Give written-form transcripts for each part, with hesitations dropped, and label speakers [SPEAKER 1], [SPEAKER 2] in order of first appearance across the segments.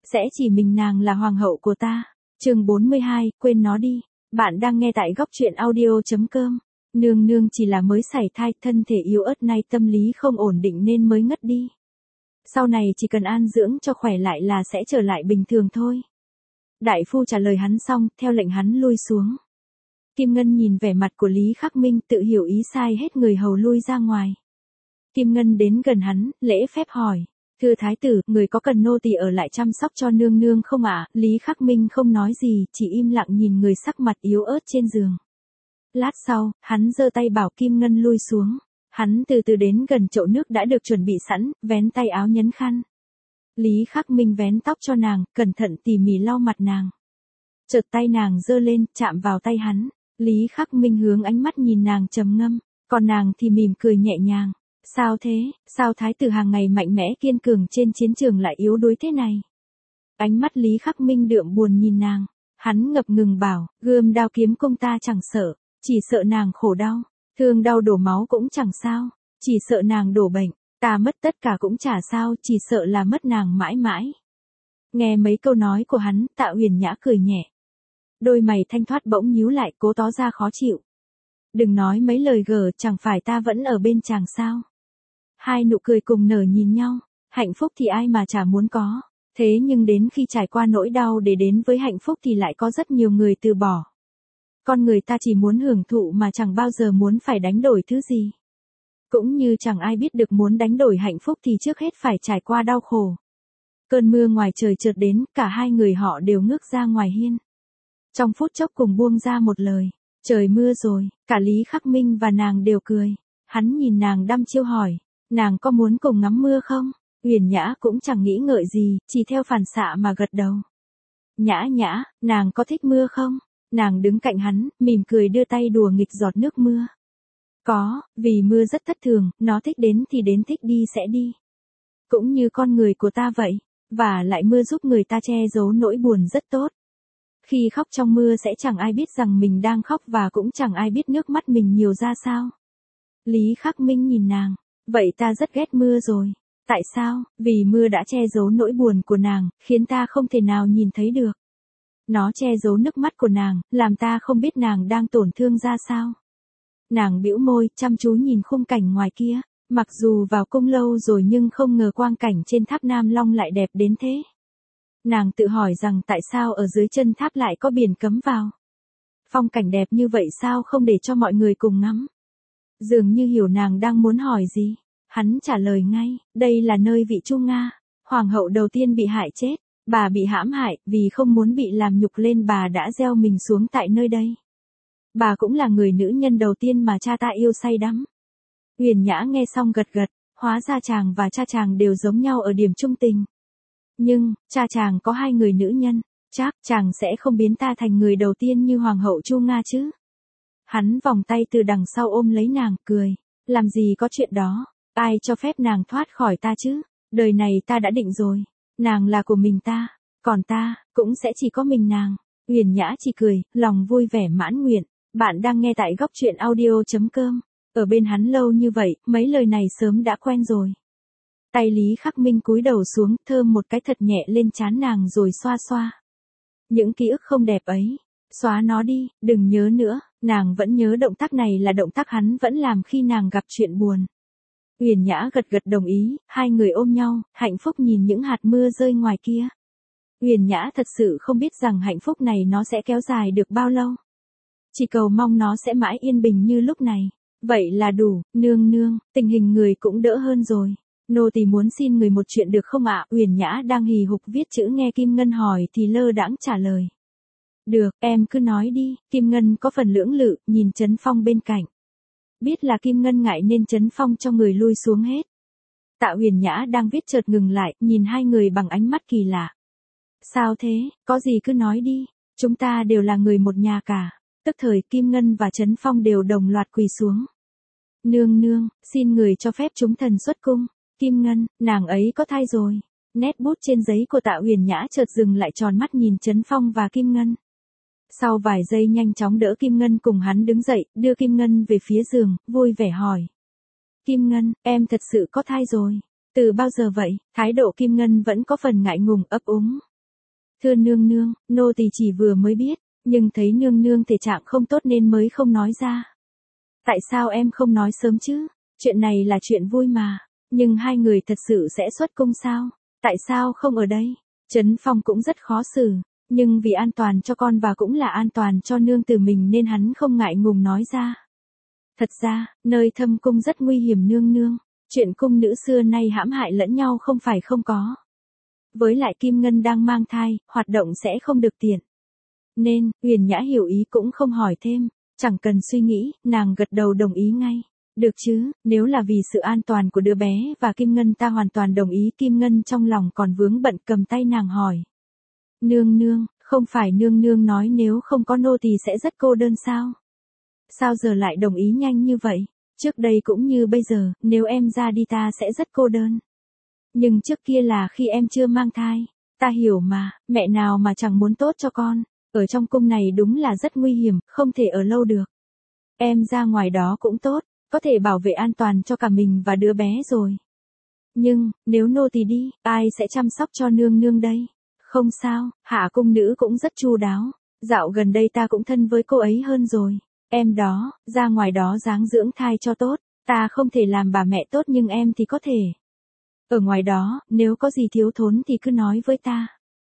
[SPEAKER 1] sẽ chỉ mình nàng là hoàng hậu của ta. Chương 42, quên nó đi. Bạn đang nghe tại góc truyện audio.com. Nương nương chỉ là mới sảy thai, thân thể yếu ớt nay tâm lý không ổn định nên mới ngất đi. Sau này chỉ cần an dưỡng cho khỏe lại là sẽ trở lại bình thường thôi. Đại phu trả lời hắn xong, theo lệnh hắn lui xuống. Kim Ngân nhìn vẻ mặt của Lý Khắc Minh, tự hiểu ý sai hết người hầu lui ra ngoài. Kim Ngân đến gần hắn, lễ phép hỏi. Thưa thái tử, người có cần nô tỳ ở lại chăm sóc cho nương nương không ạ? Lý Khắc Minh không nói gì, chỉ im lặng nhìn người sắc mặt yếu ớt trên giường. Lát sau, hắn giơ tay bảo Kim Ngân lui xuống. Hắn từ từ đến gần chậu nước đã được chuẩn bị sẵn, vén tay áo nhấn khăn. Lý Khắc Minh vén tóc cho nàng, cẩn thận tỉ mỉ lau mặt nàng. Chợt tay nàng giơ lên, chạm vào tay hắn. Lý Khắc Minh hướng ánh mắt nhìn nàng trầm ngâm, còn nàng thì mỉm cười nhẹ nhàng. Sao thế, sao thái tử hàng ngày mạnh mẽ kiên cường trên chiến trường lại yếu đuối thế này? Ánh mắt Lý Khắc Minh đượm buồn nhìn nàng, hắn ngập ngừng bảo, gươm đao kiếm công ta chẳng sợ, chỉ sợ nàng khổ đau, thương đau đổ máu cũng chẳng sao, chỉ sợ nàng đổ bệnh, ta mất tất cả cũng chả sao, chỉ sợ là mất nàng mãi mãi. Nghe mấy câu nói của hắn, Tạ Huyền Nhã cười nhẹ. Đôi mày thanh thoát bỗng nhíu lại, cố tỏ ra khó chịu. Đừng nói mấy lời gở, chẳng phải ta vẫn ở bên chàng sao? Hai nụ cười cùng nở nhìn nhau, hạnh phúc thì ai mà chả muốn có, thế nhưng đến khi trải qua nỗi đau để đến với hạnh phúc thì lại có rất nhiều người từ bỏ. Con người ta chỉ muốn hưởng thụ mà chẳng bao giờ muốn phải đánh đổi thứ gì. Cũng như chẳng ai biết được muốn đánh đổi hạnh phúc thì trước hết phải trải qua đau khổ. Cơn mưa ngoài trời chợt đến, cả hai người họ đều ngước ra ngoài hiên. Trong phút chốc cùng buông ra một lời, trời mưa rồi, cả Lý Khắc Minh và nàng đều cười. Hắn nhìn nàng đăm chiêu hỏi, nàng có muốn cùng ngắm mưa không? Huyền Nhã cũng chẳng nghĩ ngợi gì, chỉ theo phản xạ mà gật đầu. Nhã Nhã, nàng có thích mưa không? Nàng đứng cạnh hắn, mỉm cười đưa tay đùa nghịch giọt nước mưa. Có, vì mưa rất thất thường, nó thích đến thì đến, thích đi sẽ đi. Cũng như con người của ta vậy, và lại mưa giúp người ta che giấu nỗi buồn rất tốt. Khi khóc trong mưa sẽ chẳng ai biết rằng mình đang khóc và cũng chẳng ai biết nước mắt mình nhiều ra sao. Lý Khắc Minh nhìn nàng, vậy ta rất ghét mưa rồi. Tại sao? Vì mưa đã che giấu nỗi buồn của nàng, khiến ta không thể nào nhìn thấy được. Nó che giấu nước mắt của nàng, làm ta không biết nàng đang tổn thương ra sao. Nàng bĩu môi, chăm chú nhìn khung cảnh ngoài kia, mặc dù vào cung lâu rồi nhưng không ngờ quang cảnh trên tháp Nam Long lại đẹp đến thế. Nàng tự hỏi rằng tại sao ở dưới chân tháp lại có biển cấm vào. Phong cảnh đẹp như vậy sao không để cho mọi người cùng ngắm. Dường như hiểu nàng đang muốn hỏi gì. Hắn trả lời ngay, đây là nơi vị Chu Nga, hoàng hậu đầu tiên bị hại chết. Bà bị hãm hại, vì không muốn bị làm nhục lên bà đã gieo mình xuống tại nơi đây. Bà cũng là người nữ nhân đầu tiên mà cha ta yêu say đắm. Huyền Nhã nghe xong gật gật, hóa ra chàng và cha chàng đều giống nhau ở điểm trung tình. Nhưng, cha chàng có hai người nữ nhân, chắc chàng sẽ không biến ta thành người đầu tiên như hoàng hậu Chu Nga chứ. Hắn vòng tay từ đằng sau ôm lấy nàng, cười, làm gì có chuyện đó, ai cho phép nàng thoát khỏi ta chứ, đời này ta đã định rồi. Nàng là của mình ta, còn ta, cũng sẽ chỉ có mình nàng. Huyền Nhã chỉ cười, lòng vui vẻ mãn nguyện. Bạn đang nghe tại góc truyện audio.com. Ở bên hắn lâu như vậy, mấy lời này sớm đã quen rồi. Tay Lý Khắc Minh cúi đầu xuống, thơm một cái thật nhẹ lên trán nàng rồi xoa xoa. Những ký ức không đẹp ấy, xóa nó đi, đừng nhớ nữa. Nàng vẫn nhớ động tác này là động tác hắn vẫn làm khi nàng gặp chuyện buồn. Huyền Nhã gật gật đồng ý, hai người ôm nhau, hạnh phúc nhìn những hạt mưa rơi ngoài kia. Huyền Nhã thật sự không biết rằng hạnh phúc này nó sẽ kéo dài được bao lâu. Chỉ cầu mong nó sẽ mãi yên bình như lúc này. Vậy là đủ, nương nương, tình hình người cũng đỡ hơn rồi. Nô tỳ muốn xin người một chuyện được không ạ? Huyền Nhã đang hì hục viết chữ nghe Kim Ngân hỏi thì lơ đãng trả lời. Được, em cứ nói đi. Kim Ngân có phần lưỡng lự, nhìn Trấn Phong bên cạnh. Biết là Kim Ngân ngại nên Trấn Phong cho người lui xuống hết. Tạ Huyền Nhã đang viết chợt ngừng lại, nhìn hai người bằng ánh mắt kỳ lạ. Sao thế, có gì cứ nói đi, chúng ta đều là người một nhà cả. Tức thời Kim Ngân và Trấn Phong đều đồng loạt quỳ xuống. Nương nương, xin người cho phép chúng thần xuất cung. Kim Ngân, nàng ấy có thai rồi. Nét bút trên giấy của Tạ Huyền Nhã chợt dừng lại, tròn mắt nhìn Trấn Phong và Kim Ngân. Sau vài giây nhanh chóng đỡ Kim Ngân cùng hắn đứng dậy, đưa Kim Ngân về phía giường, vui vẻ hỏi. Kim Ngân, em thật sự có thai rồi. Từ bao giờ vậy? Thái độ Kim Ngân vẫn có phần ngại ngùng ấp úng. Thưa nương nương, nô tỳ chỉ vừa mới biết, nhưng thấy nương nương thể trạng không tốt nên mới không nói ra. Tại sao em không nói sớm chứ? Chuyện này là chuyện vui mà. Nhưng hai người thật sự sẽ xuất cung sao? Tại sao không ở đây? Trấn Phong cũng rất khó xử. Nhưng vì an toàn cho con và cũng là an toàn cho nương tử mình nên hắn không ngại ngùng nói ra. Thật ra, nơi thâm cung rất nguy hiểm nương nương. Chuyện cung nữ xưa nay hãm hại lẫn nhau không phải không có. Với lại Kim Ngân đang mang thai, hoạt động sẽ không được tiện. Nên, Huyền Nhã hiểu ý cũng không hỏi thêm. Chẳng cần suy nghĩ, nàng gật đầu đồng ý ngay. Được chứ, nếu là vì sự an toàn của đứa bé và Kim Ngân ta hoàn toàn đồng ý. Kim Ngân trong lòng còn vướng bận cầm tay nàng hỏi. Nương nương, không phải nương nương nói nếu không có nô tỳ sẽ rất cô đơn sao? Sao giờ lại đồng ý nhanh như vậy? Trước đây cũng như bây giờ, nếu em ra đi ta sẽ rất cô đơn. Nhưng trước kia là khi em chưa mang thai. Ta hiểu mà, mẹ nào mà chẳng muốn tốt cho con. Ở trong cung này đúng là rất nguy hiểm, không thể ở lâu được. Em ra ngoài đó cũng tốt, có thể bảo vệ an toàn cho cả mình và đứa bé rồi. Nhưng, nếu nô tỳ đi, ai sẽ chăm sóc cho nương nương đây? Không sao, hạ cung nữ cũng rất chu đáo. Dạo gần đây ta cũng thân với cô ấy hơn rồi. Em đó, ra ngoài đó ráng dưỡng thai cho tốt. Ta không thể làm bà mẹ tốt nhưng em thì có thể. Ở ngoài đó, nếu có gì thiếu thốn thì cứ nói với ta.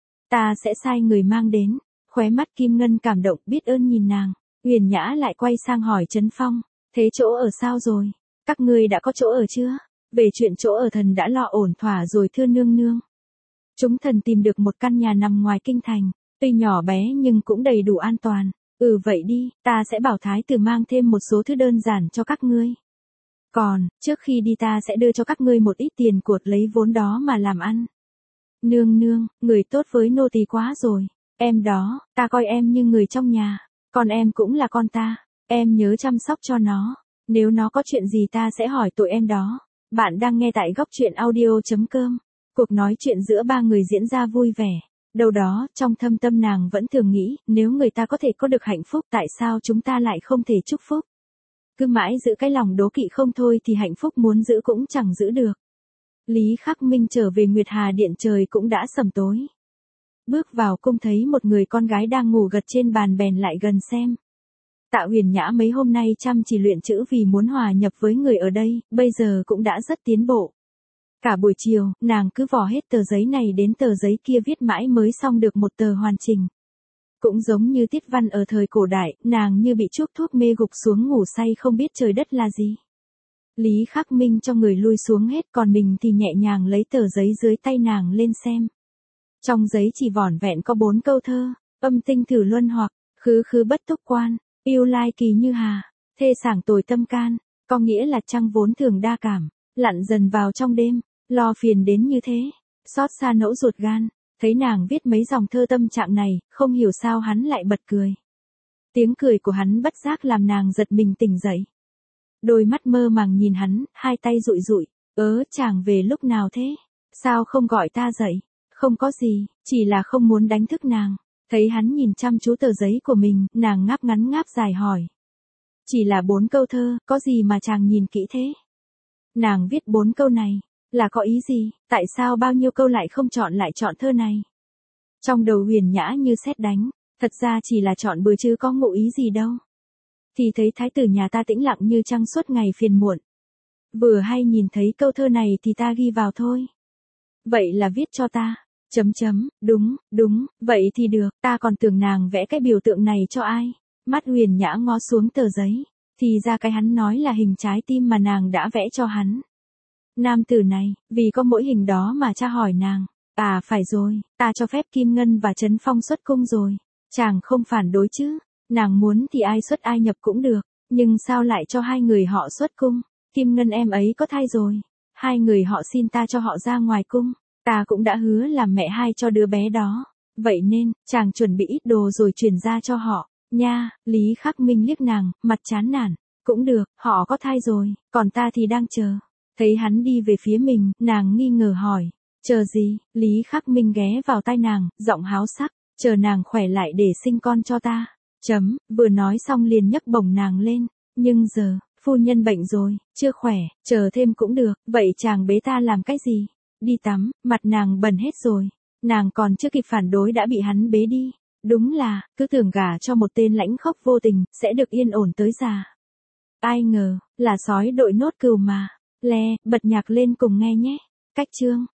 [SPEAKER 1] Ta sẽ sai người mang đến. Khóe mắt Kim Ngân cảm động biết ơn nhìn nàng. Huyền Nhã lại quay sang hỏi Trấn Phong. Thế chỗ ở sao rồi? Các ngươi đã có chỗ ở chưa? Về chuyện chỗ ở thần đã lo ổn thỏa rồi thưa nương nương. Chúng thần tìm được một căn nhà nằm ngoài kinh thành. Tuy nhỏ bé nhưng cũng đầy đủ an toàn. Vậy đi, ta sẽ bảo thái tử mang thêm một số thứ đơn giản cho các ngươi. Còn, trước khi đi ta sẽ đưa cho các ngươi một ít tiền của lấy vốn đó mà làm ăn. Nương nương, người tốt với nô tỳ quá rồi. Em đó, ta coi em như người trong nhà. Còn em cũng là con ta. Em nhớ chăm sóc cho nó. Nếu nó có chuyện gì ta sẽ hỏi tội em đó. Bạn đang nghe tại góc truyện audio.com. Cuộc nói chuyện giữa ba người diễn ra vui vẻ. Đâu đó, trong thâm tâm nàng vẫn thường nghĩ, nếu người ta có thể có được hạnh phúc tại sao chúng ta lại không thể chúc phúc. Cứ mãi giữ cái lòng đố kỵ không thôi thì hạnh phúc muốn giữ cũng chẳng giữ được. Lý Khắc Minh trở về Nguyệt Hà Điện trời cũng đã sầm tối. Bước vào cung thấy một người con gái đang ngủ gật trên bàn bèn lại gần xem. Tạ Huyền Nhã mấy hôm nay chăm chỉ luyện chữ vì muốn hòa nhập với người ở đây, bây giờ cũng đã rất tiến bộ. Cả buổi chiều, nàng cứ vò hết tờ giấy này đến tờ giấy kia viết mãi mới xong được một tờ hoàn chỉnh. Cũng giống như Tiết Văn ở thời cổ đại, nàng như bị chuốc thuốc mê gục xuống ngủ say không biết trời đất là gì. Lý Khắc Minh cho người lui xuống hết còn mình thì nhẹ nhàng lấy tờ giấy dưới tay nàng lên xem. Trong giấy chỉ vỏn vẹn có 4 câu thơ, âm tinh thử luân hoặc, khứ khứ bất túc quan, yêu lai kỳ như hà, thê sảng tồi tâm can, có nghĩa là trăng vốn thường đa cảm, lặn dần vào trong đêm, lo phiền đến như thế, xót xa nẫu ruột gan. Thấy nàng viết mấy dòng thơ tâm trạng này, không hiểu sao hắn lại bật cười. Tiếng cười của hắn bất giác làm nàng giật mình tỉnh dậy. Đôi mắt mơ màng nhìn hắn, hai tay dụi dụi, chàng về lúc nào thế? Sao không gọi ta dậy? Không có gì, chỉ là không muốn đánh thức nàng. Thấy hắn nhìn chăm chú tờ giấy của mình, nàng ngáp ngắn ngáp dài hỏi. Chỉ là 4 câu thơ, có gì mà chàng nhìn kỹ thế? Nàng viết 4 câu này, là có ý gì, tại sao bao nhiêu câu lại không chọn lại chọn thơ này? Trong đầu Huyền Nhã như sét đánh, thật ra chỉ là chọn bừa chứ có ngụ ý gì đâu. Thì thấy thái tử nhà ta tĩnh lặng như trăng suốt ngày phiền muộn. Vừa hay nhìn thấy câu thơ này thì ta ghi vào thôi. Vậy là viết cho ta. Đúng, vậy thì được, ta còn tưởng nàng vẽ cái biểu tượng này cho ai. Mắt Huyền Nhã ngó xuống tờ giấy, thì ra cái hắn nói là hình trái tim mà nàng đã vẽ cho hắn. Nam tử này, vì có mỗi hình đó mà cha hỏi nàng. À phải rồi, ta cho phép Kim Ngân và Trấn Phong xuất cung rồi. Chàng không phản đối chứ. Nàng muốn thì ai xuất ai nhập cũng được. Nhưng sao lại cho hai người họ xuất cung? Kim Ngân em ấy có thai rồi. Hai người họ xin ta cho họ ra ngoài cung. Ta cũng đã hứa làm mẹ hai cho đứa bé đó. Vậy nên, chàng chuẩn bị ít đồ rồi chuyển ra cho họ. Nha, Lý Khắc Minh liếc nàng, mặt chán nản. Cũng được, họ có thai rồi, còn ta thì đang chờ. Thấy hắn đi về phía mình, nàng nghi ngờ hỏi. Chờ gì? Lý Khắc Minh ghé vào tai nàng, giọng háo sắc. Chờ nàng khỏe lại để sinh con cho ta. Vừa nói xong liền nhấc bổng nàng lên. Nhưng giờ, phu nhân bệnh rồi, chưa khỏe, chờ thêm cũng được. Vậy chàng bế ta làm cái gì? Đi tắm, mặt nàng bẩn hết rồi. Nàng còn chưa kịp phản đối đã bị hắn bế đi. Đúng là, cứ tưởng gả cho một tên lãnh khốc vô tình, sẽ được yên ổn tới già. Ai ngờ, là sói đội nốt cừu mà. Bật nhạc lên cùng nghe nhé. Cách chương.